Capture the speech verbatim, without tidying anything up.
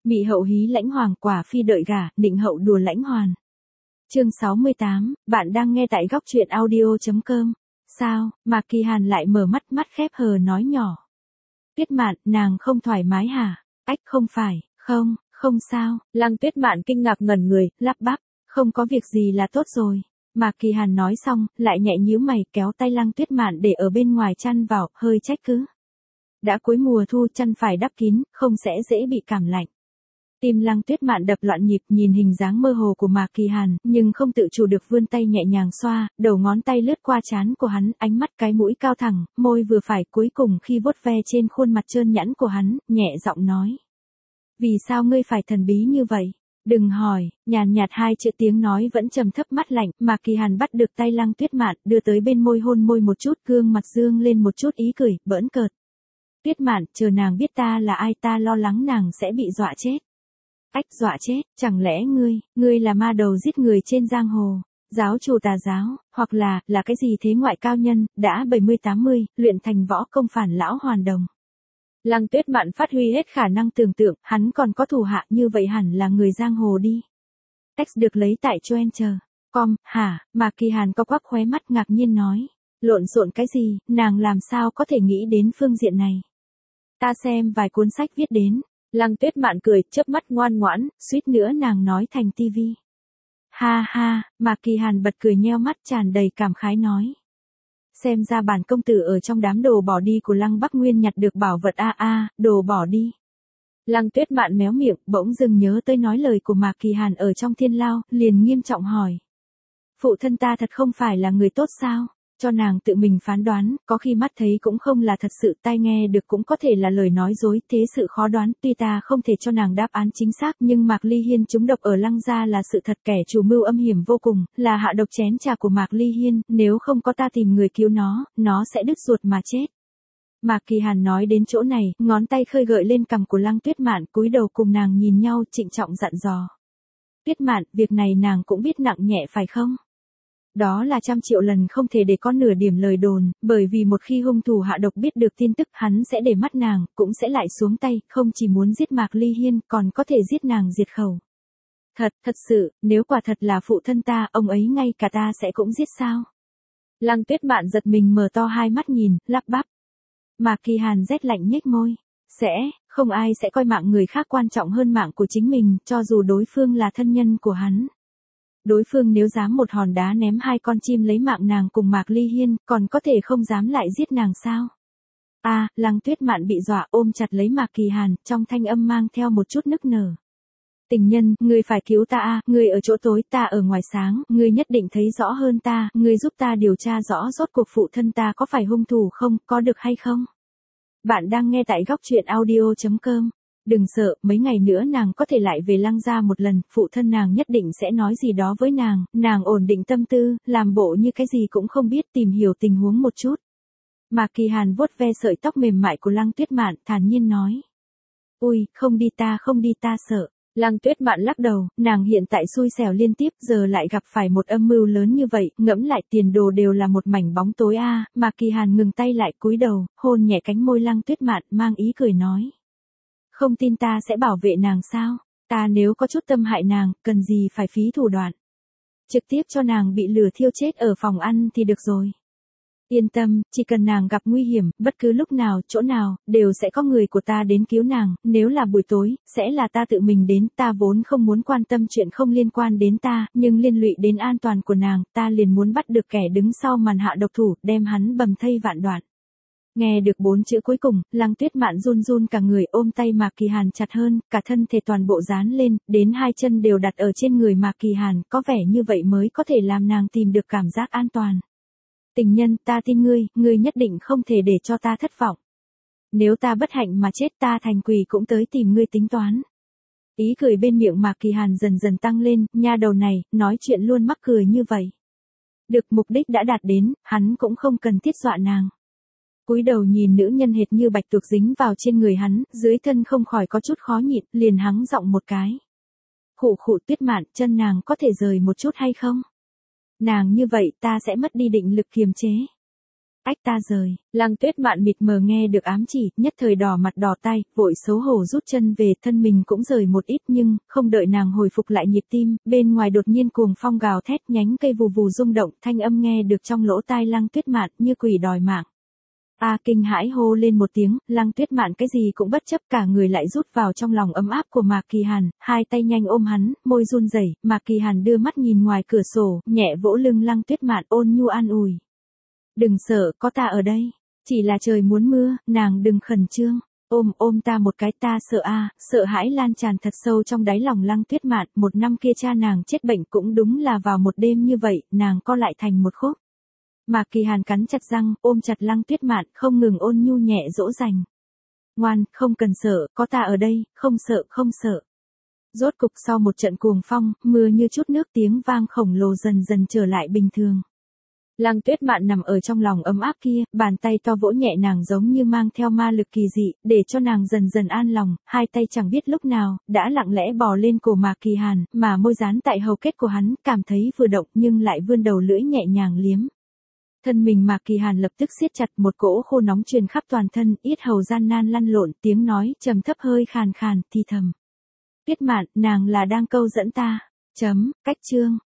Mị hậu hí lãnh hoàng, quả phi đợi gả, định hậu đùa lãnh hoàn. Chương sáu mươi tám, bạn đang nghe tại góc truyện audio chấm com. Sao, Mạc Kỳ Hàn lại mở mắt mắt khép hờ nói nhỏ. Tuyết Mạn, nàng không thoải mái hả? Ách không phải, không, không sao. Lăng Tuyết Mạn kinh ngạc ngẩn người, lắp bắp, không có việc gì là tốt rồi. Mạc Kỳ Hàn nói xong, lại nhẹ nhíu mày kéo tay Lăng Tuyết Mạn để ở bên ngoài chăn vào, hơi trách cứ. Đã cuối mùa thu chăn phải đắp kín, không sẽ dễ bị cảm lạnh. Tim Lăng Tuyết Mạn đập loạn nhịp nhìn hình dáng mơ hồ của Mạc Kỳ Hàn, nhưng không tự chủ được vươn tay nhẹ nhàng xoa, đầu ngón tay lướt qua trán của hắn, ánh mắt cái mũi cao thẳng, môi vừa phải cuối cùng khi vuốt ve trên khuôn mặt trơn nhẵn của hắn, nhẹ giọng nói. Vì sao ngươi phải thần bí như vậy? Đừng hỏi, nhàn nhạt hai chữ tiếng nói vẫn trầm thấp mắt lạnh, Mạc Kỳ Hàn bắt được tay Lăng Tuyết Mạn, đưa tới bên môi hôn môi một chút, gương mặt dương lên một chút ý cười, bỡn cợt. Tuyết Mạn, chờ nàng biết ta là ai, ta lo lắng nàng sẽ bị dọa chết. Ách, dọa chết, chẳng lẽ ngươi, ngươi là ma đầu giết người trên giang hồ, giáo chủ tà giáo, hoặc là, là cái gì thế ngoại cao nhân, đã bảy mươi tám mươi, luyện thành võ công phản lão hoàn đồng. Lăng Tuyết Mạn phát huy hết khả năng tưởng tượng, hắn còn có thủ hạ như vậy hẳn là người giang hồ đi. Text được lấy tại choen chờ. Com, hả, Mạc Kỳ Hàn có quắc khóe mắt ngạc nhiên nói. Lộn xộn cái gì, nàng làm sao có thể nghĩ đến phương diện này. Ta xem vài cuốn sách viết đến. Lăng Tuyết Mạn cười, chớp mắt ngoan ngoãn, suýt nữa nàng nói thành tivi. Ha ha, Mạc Kỳ Hàn bật cười nheo mắt tràn đầy cảm khái nói. Xem ra bản công tử ở trong đám đồ bỏ đi của Lăng Bắc Nguyên nhặt được bảo vật a a, đồ bỏ đi. Lăng Tuyết Mạn méo miệng, bỗng dưng nhớ tới nói lời của Mạc Kỳ Hàn ở trong thiên lao, liền nghiêm trọng hỏi. Phụ thân ta thật không phải là người tốt sao? Cho nàng tự mình phán đoán, có khi mắt thấy cũng không là thật sự, tai nghe được cũng có thể là lời nói dối, thế sự khó đoán, tuy ta không thể cho nàng đáp án chính xác, nhưng Mạc Ly Hiên trúng độc ở Lăng gia là sự thật, kẻ chủ mưu âm hiểm vô cùng, là hạ độc chén trà của Mạc Ly Hiên, nếu không có ta tìm người cứu nó, nó sẽ đứt ruột mà chết. Mạc Kỳ Hàn nói đến chỗ này, ngón tay khơi gợi lên cằm của Lăng Tuyết Mạn, cúi đầu cùng nàng nhìn nhau, trịnh trọng dặn dò. Tuyết Mạn, việc này nàng cũng biết nặng nhẹ phải không? Đó là trăm triệu lần không thể để có nửa điểm lời đồn, bởi vì một khi hung thủ hạ độc biết được tin tức hắn sẽ để mắt nàng, cũng sẽ lại xuống tay, không chỉ muốn giết Mạc Ly Hiên, còn có thể giết nàng diệt khẩu. Thật, thật sự, nếu quả thật là phụ thân ta, ông ấy ngay cả ta sẽ cũng giết sao? Lăng Tuyết Mạn giật mình mở to hai mắt nhìn, lắp bắp. Mạc Kỳ Hàn rét lạnh nhếch môi. Sẽ, không ai sẽ coi mạng người khác quan trọng hơn mạng của chính mình, cho dù đối phương là thân nhân của hắn. Đối phương nếu dám một hòn đá ném hai con chim lấy mạng nàng cùng Mạc Ly Hiên, còn có thể không dám lại giết nàng sao? À, Lăng Tuyết Mạn bị dọa ôm chặt lấy Mạc Kỳ Hàn, trong thanh âm mang theo một chút nức nở. Tình nhân, ngươi phải cứu ta a, ngươi ở chỗ tối, ta ở ngoài sáng, ngươi nhất định thấy rõ hơn ta, ngươi giúp ta điều tra rõ rốt cuộc phụ thân ta có phải hung thủ không, có được hay không? Bạn đang nghe tại góc truyện audio chấm com. Đừng sợ, mấy ngày nữa nàng có thể lại về Lăng gia một lần, phụ thân nàng nhất định sẽ nói gì đó với nàng, nàng ổn định tâm tư, làm bộ như cái gì cũng không biết, tìm hiểu tình huống một chút. Mạc Kỳ Hàn vuốt ve sợi tóc mềm mại của Lăng Tuyết Mạn, thản nhiên nói. Ui, không đi ta không đi ta sợ. Lăng Tuyết Mạn lắc đầu, nàng hiện tại xui xẻo liên tiếp, giờ lại gặp phải một âm mưu lớn như vậy, ngẫm lại tiền đồ đều là một mảnh bóng tối a. À. Mạc Kỳ Hàn ngừng tay lại, cúi đầu, hôn nhẹ cánh môi Lăng Tuyết Mạn, mang ý cười nói. Không tin ta sẽ bảo vệ nàng sao? Ta nếu có chút tâm hại nàng, cần gì phải phí thủ đoạn. Trực tiếp cho nàng bị lửa thiêu chết ở phòng ăn thì được rồi. Yên tâm, chỉ cần nàng gặp nguy hiểm, bất cứ lúc nào, chỗ nào, đều sẽ có người của ta đến cứu nàng, nếu là buổi tối, sẽ là ta tự mình đến, ta vốn không muốn quan tâm chuyện không liên quan đến ta, nhưng liên lụy đến an toàn của nàng, ta liền muốn bắt được kẻ đứng sau màn hạ độc thủ, đem hắn bầm thây vạn đoạn. Nghe được bốn chữ cuối cùng, Lăng Tuyết Mạn run run cả người, ôm tay Mạc Kỳ Hàn chặt hơn, cả thân thể toàn bộ dán lên, đến hai chân đều đặt ở trên người Mạc Kỳ Hàn, có vẻ như vậy mới có thể làm nàng tìm được cảm giác an toàn. Tình nhân, ta tin ngươi, ngươi nhất định không thể để cho ta thất vọng. Nếu ta bất hạnh mà chết, ta thành quỷ cũng tới tìm ngươi tính toán. Ý cười bên miệng Mạc Kỳ Hàn dần dần tăng lên, nha đầu này, nói chuyện luôn mắc cười như vậy. Được, mục đích đã đạt đến, hắn cũng không cần thiết dọa nàng. Cúi đầu nhìn nữ nhân hệt như bạch tuộc dính vào trên người hắn, dưới thân không khỏi có chút khó nhịn, liền hắng giọng một cái. Khụ khụ. Tuyết Mạn, chân nàng có thể rời một chút hay không? Nàng như vậy ta sẽ mất đi định lực kiềm chế. Ách ta rời, Lăng Tuyết Mạn mịt mờ nghe được ám chỉ, nhất thời đỏ mặt đỏ tay, vội xấu hổ rút chân về, thân mình cũng rời một ít nhưng, không đợi nàng hồi phục lại nhịp tim, bên ngoài đột nhiên cuồng phong gào thét, nhánh cây vù vù rung động, thanh âm nghe được trong lỗ tai Lăng Tuyết Mạn như quỷ đòi mạng. A kinh hãi hô lên một tiếng, Lăng Tuyết Mạn cái gì cũng bất chấp, cả người lại rút vào trong lòng ấm áp của Mạc Kỳ Hàn, hai tay nhanh ôm hắn, môi run rẩy, Mạc Kỳ Hàn đưa mắt nhìn ngoài cửa sổ, nhẹ vỗ lưng Lăng Tuyết Mạn ôn nhu an ủi. Đừng sợ, có ta ở đây. Chỉ là trời muốn mưa, nàng đừng khẩn trương. Ôm ôm ta một cái, ta sợ a, à, sợ hãi lan tràn thật sâu trong đáy lòng Lăng Tuyết Mạn, một năm kia cha nàng chết bệnh cũng đúng là vào một đêm như vậy, nàng co lại thành một khúc. Mạc Kỳ Hàn cắn chặt răng, ôm chặt Lăng Tuyết Mạn, không ngừng ôn nhu nhẹ dỗ dành. Ngoan, không cần sợ, có ta ở đây, không sợ, không sợ. Rốt cục sau một trận cuồng phong, mưa như chút nước, tiếng vang khổng lồ dần dần trở lại bình thường. Lăng Tuyết Mạn nằm ở trong lòng ấm áp kia, bàn tay to vỗ nhẹ nàng giống như mang theo ma lực kỳ dị, để cho nàng dần dần an lòng, hai tay chẳng biết lúc nào, đã lặng lẽ bò lên cổ Mạc Kỳ Hàn, mà môi dán tại hầu kết của hắn, cảm thấy vừa động nhưng lại vươn đầu lưỡi nhẹ nhàng liếm. Thân mình Mạc Kỳ Hàn lập tức siết chặt, một cỗ khô nóng truyền khắp toàn thân, yết hầu gian nan lăn lộn, tiếng nói trầm thấp hơi khàn khàn, thì thầm. Tuyết Mạn, nàng là đang câu dẫn ta. Chấm, cách chương.